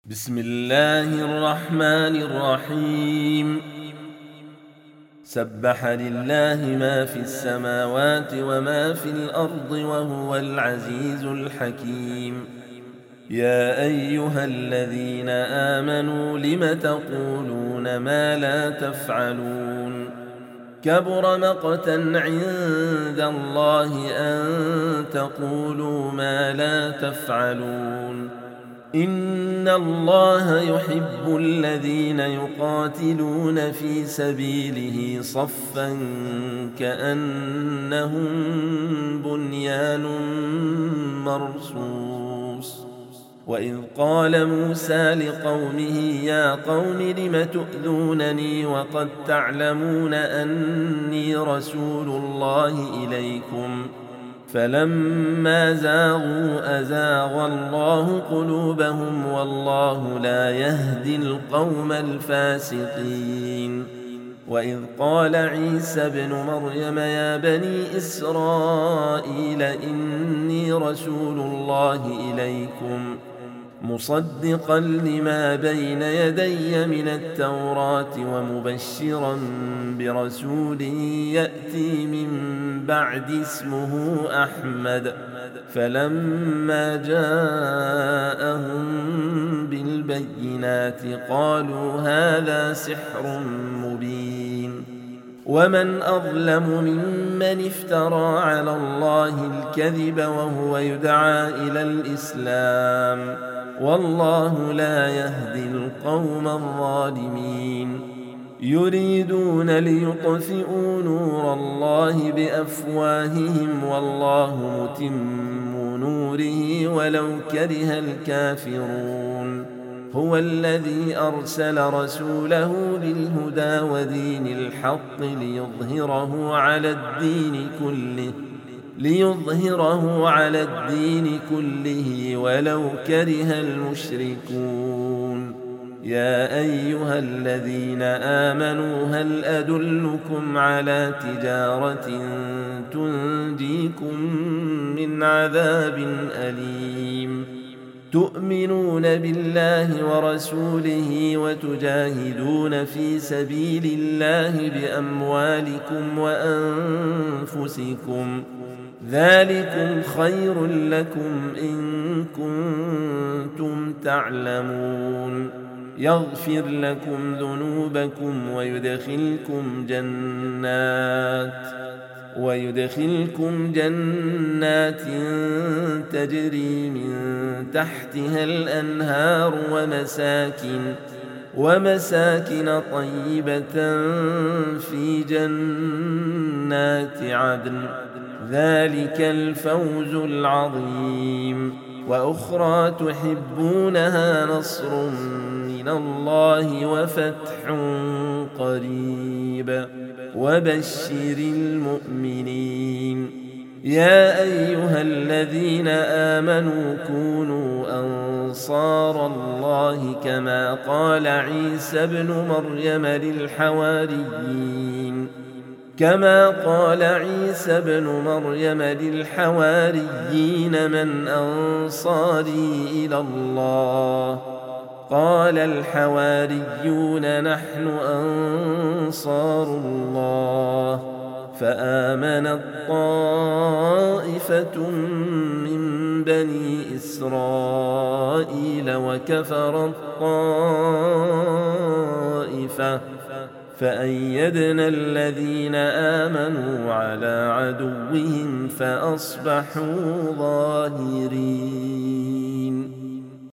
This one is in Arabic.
بسم الله الرحمن الرحيم. سبح لله ما في السماوات وما في الأرض وهو العزيز الحكيم. يا أيها الذين آمنوا لم تقولون ما لا تفعلون؟ كبر مقتا عند الله أن تقولوا ما لا تفعلون. إن الله يحب الذين يقاتلون في سبيله صفا كأنهم بنيان مرصوص. وإذ قال موسى لقومه يا قوم لم تؤذونني وقد تعلمون أني رسول الله إليكم فلما زاغوا أزاغ الله قلوبهم والله لا يهدي القوم الفاسقين. وإذ قال عيسى ابن مريم يا بني إسرائيل إني رسول الله إليكم مصدقا لما بين يدي من التوراة ومبشرا برسول يأتي من بعد اسمه أحمد. فلما جاءهم بالبينات قالوا هذا سحر مبين. ومن أظلم ممن افترى على الله الكذب وهو يدعى إلى الإسلام والله لا يهدي القوم الظالمين. يريدون ليطفئوا نور الله بأفواههم والله متم نوره ولو كره الكافرون. هو الذي أرسل رسوله بالهدى ودين الحق ليظهره على الدين كله ولو كره المشركون. يا أيها الذين آمنوا هل أدلكم على تجارة تنجيكم من عذاب أليم؟ تؤمنون بالله ورسوله وتجاهدون في سبيل الله بأموالكم وأنفسكم ذلكم خير لكم إن كنتم تعلمون. يغفر لكم ذنوبكم ويدخلكم جنات تجري من تحتها الأنهار ومساكن طيبة في جنات عدن ذلك الفوز العظيم. وأخرى تحبونها نصر من الله وفتح قريب وبشر المؤمنين. يا أيها الذين آمنوا كونوا أنصار الله كما قال عيسى ابن مريم للحواريين من أنصاري إلى الله؟ قال الحواريون نحن أنصار الله. فآمنت طائفة من بني إسرائيل وكفرت طائفة فأيدنا الذين آمنوا على عدوهم فأصبحوا ظاهرين.